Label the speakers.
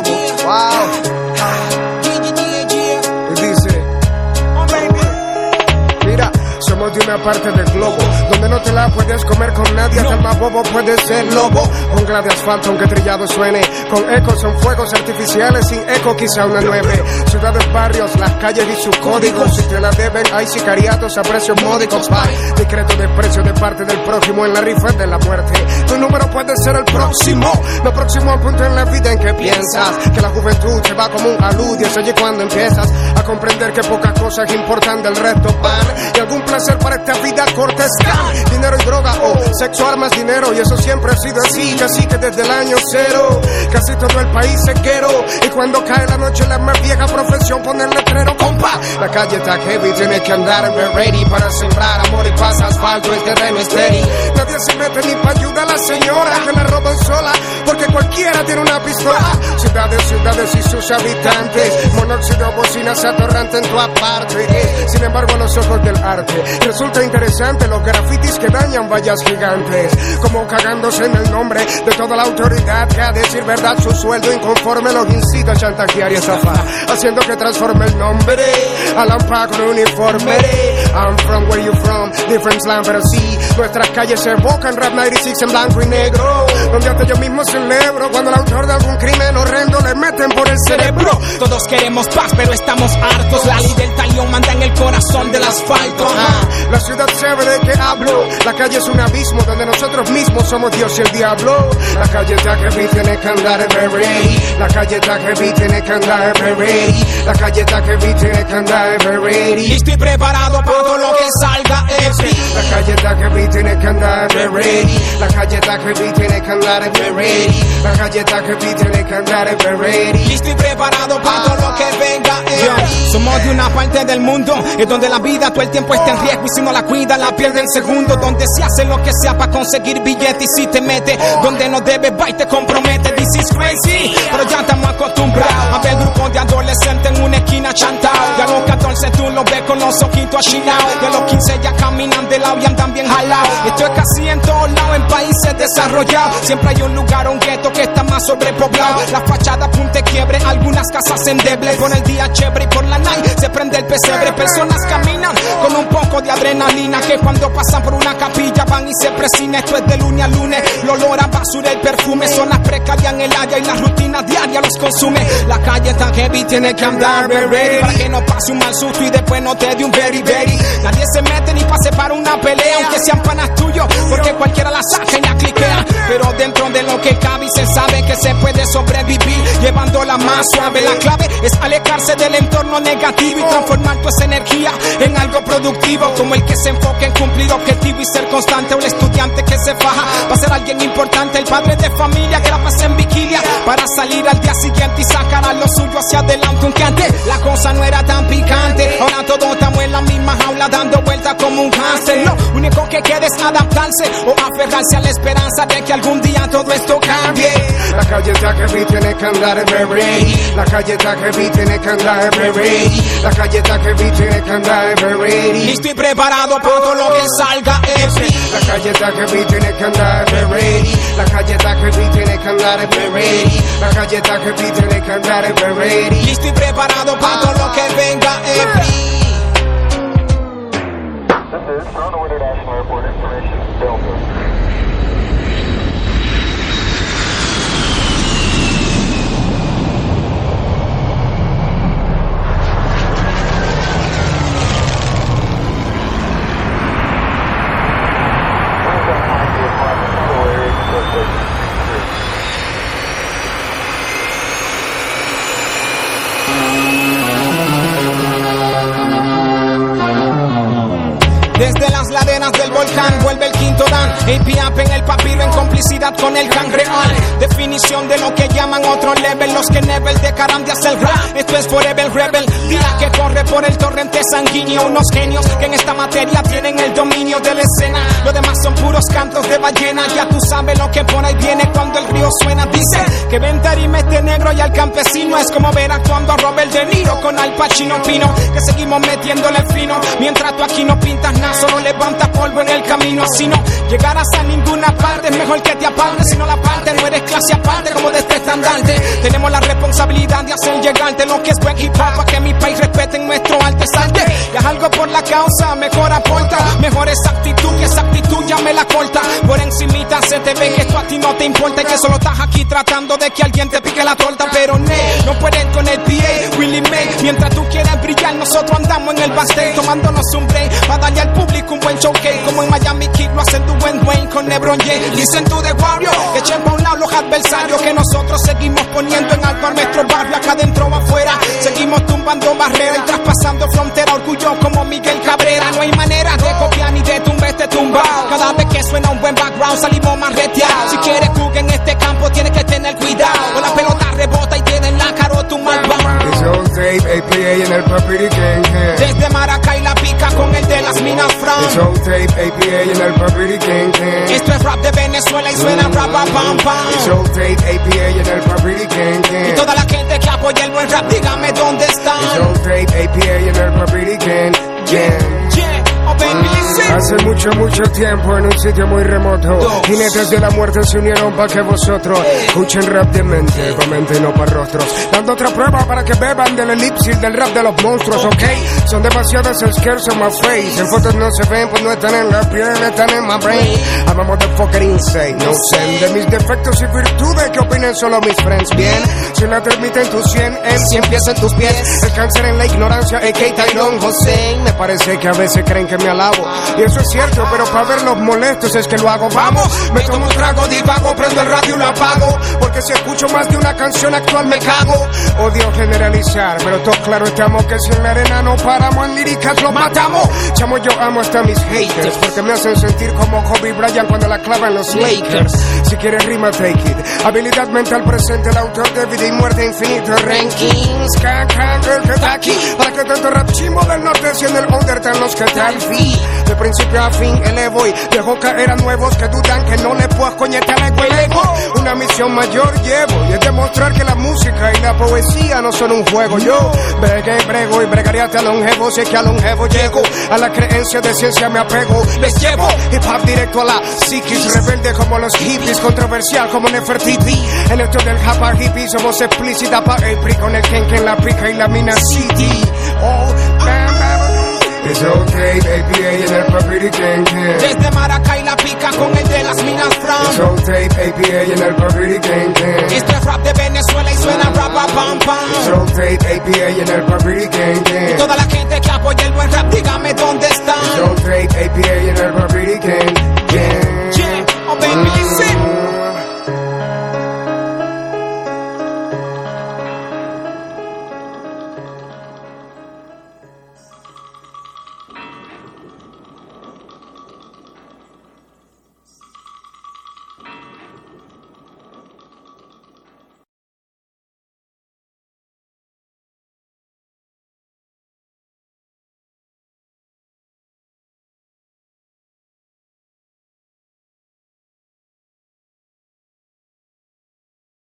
Speaker 1: globo. Wow. Y dice, mira, somos de una parte del globo donde no te la puedes comer con nadie, hasta el más bobo puede ser lobo. Jungla de asfalto aunque trillado suene, con eco son fuegos artificiales, sin eco quizá una 9. Ciudades, barrios, las calles y sus códigos, si te la deben hay sicariatos a precios módicos. Decreto de precio de parte del prójimo en la rifa de la muerte. Tu número puede ser el próximo, lo próximo al punto en la vida en que piensas que la juventud se va como un alud, y es allí cuando empiezas a comprender que pocas cosas importan del resto pan y algún placer para esta vida corta está. Dinero y droga o sexo, armas, dinero, y eso siempre ha sido así, casi que desde el año cero. Casi todo el país se quiero, y cuando cae la noche la más vieja profesión pone el letrero, compa. La calle está heavy, tienes que andar en ready para sembrar amor y paz, asfalto, el terreno es steady. Nadie se mete ni para ayudar a la señora que la roban sola, porque cualquiera tiene una pistola. Ciudades, ciudades y sus habitantes, monóxido, bocinas atorrantes en tu aparte. Sin embargo, a los ojos del arte resulta interesante los grafitis que dañan vallas gigantes, como cagándose en el nombre de toda la autoridad que a decir verdad su sueldo inconforme los incita a chantajear y estafar, haciendo que transforme el nombre a lampa con uniforme. I'm from where you from, different slang, pero sí, nuestras calles se evocan Rap 96 en blanco y negro, donde hasta yo mismo celebro cuando el autor de algún crimen horrendo le meten por el cerebro.
Speaker 2: Todos queremos paz, pero estamos hartos. La ley del talión manda en el corazón del asfalto.
Speaker 1: La ciudad sabe de qué hablo. La calle es un abismo donde nosotros mismos somos Dios y el diablo. La calle está heavy, tiene que andar ready. La calle está heavy, tiene que andar ready. La calle está heavy, tiene que andar ready.
Speaker 2: Y estoy preparado para todo lo que salga heavy.
Speaker 1: La calle está heavy, tiene que andar ready. La calle está heavy, tiene que andar ready. La calle está heavy, tiene que andar ready.
Speaker 2: Y estoy preparado para todo lo que venga heavy. Somos de una parte del mundo es donde la vida todo el tiempo está en riesgo, y si no la cuida la pierde en segundo, donde se hace lo que sea para conseguir billetes, y si te mete donde no debes va y te compromete. This is crazy, pero ya estamos acostumbrados a ver grupos de adolescentes en una esquina chantados. Ya a los 14 tú los ves con los ojitos achinados, de los 15 ya caminan de lado y andan bien jalados. Esto es casi en todos lados en países desarrollados, siempre hay un lugar o un gueto que está más sobrepoblado. La fachada punte quiebre, algunas casas endebles, por el día chévere y por la night se prende el pesebre. Personas caminan con un poco de adrenalina, que cuando pasan por una capilla van y se presina. Esto es de lunes a lunes, el olor a basura, el perfume, zonas precarias en el área y la rutina diaria los consume. La calle está heavy, tiene que andar ready, para que no pase un mal susto y después no te dé un very. Nadie se mete ni pase para una pelea, aunque sean panas tuyos, porque cualquiera la saca y la cliquea. Pero dentro de lo que cabe y se sabe que se puede sobrevivir llevándola más suave. La clave es alejarse del entorno negativo y transformar tu esa energía en algo productivo, como el que se enfoca en cumplir objetivos y ser constante, o el estudiante que se faja para ser alguien importante, el padre de familia que la pasa en vigilia para salir al día siguiente y sacar a lo suyo hacia adelante. Aunque antes la cosa no era tan picante, ahora todos estamos en la misma jaula dando vueltas como un hámster. Lo único que queda es adaptarse o aferrarse a la esperanza de que algún día todo esto cambie.
Speaker 1: La calle está heavy, tiene que andar ready. La calle está heavy, tiene que andar ready. La calle está heavy, tiene que andar ready.
Speaker 2: Y estoy preparado para todo lo que salga heavy.
Speaker 1: La calle está heavy, tiene que andar ready. La calle está heavy, tiene que andar ready. La calle está heavy, tiene que andar ready.
Speaker 2: Y estoy preparado para todo lo que venga heavy.
Speaker 3: This is Toronto International Airport information, Delta.
Speaker 2: Desde las laderas del volcán vuelve el quinto dan, AP en el papiro en complicidad con el cangreal. Definición de lo que llaman otro level, los que never dejarán de hacer rap. Esto es Forever Rebel, día que corre por el torrente sanguíneo. Unos genios que en esta materia tienen el dominio de la escena. Lo demás son puros cantos de ballena. Ya tú sabes lo que por ahí viene cuando el río suena. Dice que ven tarimete negro y al campesino es como ver actuando a Robert De Niro con Al Pacino Pino. Que seguimos metiéndole fino mientras tú aquí no pintas nada, solo levanta polvo en el camino. Así no llegarás a ninguna parte, es mejor que te apartes. Si no la parte, no eres clase aparte como de este estandarte. Tenemos la responsabilidad responsabilidad de hacer llegarte lo que es buen hip hop, para que mi país respete nuestro arte salte. Y haz algo por la causa, mejor aporta. Mejor esa actitud, que esa actitud ya me la corta. Por encimita se te ve que esto a ti no te importa y que solo estás aquí tratando de que alguien te pique la torta. Pero no pueden con el PA, Willie May. Mientras tú quieras brillar, nosotros andamos en el backstage tomándonos un break para darle al público un buen showcase. Como en Miami Kid lo hacen tu buen Wayne con LeBron James. Listen to the Warrior, que echen pa' un lado los adversarios, que nosotros seguimos poniendo en alto a nuestro barrio, acá adentro o afuera. Seguimos tumbando barreras y traspasando frontera, orgullo como Miguel Cabrera. No hay manera de copiar ni de tumbar este tumbao. Cada vez que suena un buen background salimos más reteados. Si quieres jugar en este campo tienes que tener cuidado, o la pelota rebota y tiene en la carota un mal bajo.
Speaker 1: APA en el Papiri Gang.
Speaker 2: Desde Maracay la pica con el de las minas Fran.
Speaker 1: APA en el Papiri Gang.
Speaker 2: Esto es rap de Venezuela y suena rap a pam pam.
Speaker 1: APA en el Papiri Gang.
Speaker 2: Y toda la gente que apoya el buen rap, dígame dónde están.
Speaker 1: APA en el Papiri Gang.
Speaker 2: Oh, baby, listen.
Speaker 1: Hace mucho tiempo en un sitio muy remoto, jinetes de la muerte se unieron para que vosotros escuchen rap de mente, pa' mente no pa' rostros, dando otra prueba para que beban del elipsis del rap de los monstruos, ok. Son demasiadas scares on my face, en fotos no se ven, pues no están en la piel, están en my brain. Amamos de fucking insane, no sé de mis defectos y virtudes, que opinen solo mis friends. Bien, si la termita en tus 100, en 100 pies en tus pies, el cáncer en la ignorancia, a.k.a. Tyrone José. Me parece que a veces creen que me alabo, y eso es cierto, pero para verlos molestos es que lo hago. Vamos, me tomo un trago, divago, prendo el radio y lo apago, porque si escucho más de una canción actual me cago. Odio generalizar, pero todos claro estamos que si en la arena no paramos en líricas los matamos. Chamo, yo amo hasta mis haters, porque me hacen sentir como Kobe Bryant cuando la clavan los Lakers. Si quieres rima, take it. Habilidad mental presente, el autor de vida y muerte infinito. Rankings, can, el que está aquí. Para que tanto rap chimbo del norte, si en el undertale los que tal fi. De principio a fin elevo y dejo caer a nuevos que dudan que no le puedo coñetar el ego. Una misión mayor llevo y es demostrar que la música y la poesía no son un juego. Yo brego y bregaré hasta longevo, si es que a longevo llego. A la creencia de ciencia me apego, les llevo hip hop directo a la psiquis, rebelde como los hippies, controversial como Nefertiti. En esto del japa hippie somos explícita pa' el pri con el Ken la pica y la mina city. Oh, it's okay, APA en el Papiri Gang.
Speaker 2: Desde Maracay la pica con el de las minas Fran.
Speaker 1: It's okay, APA en el Papiri Gang.
Speaker 2: Esto es rap de Venezuela y suena rap a pam pam.
Speaker 1: It's okay, APA en el Papiri Gang.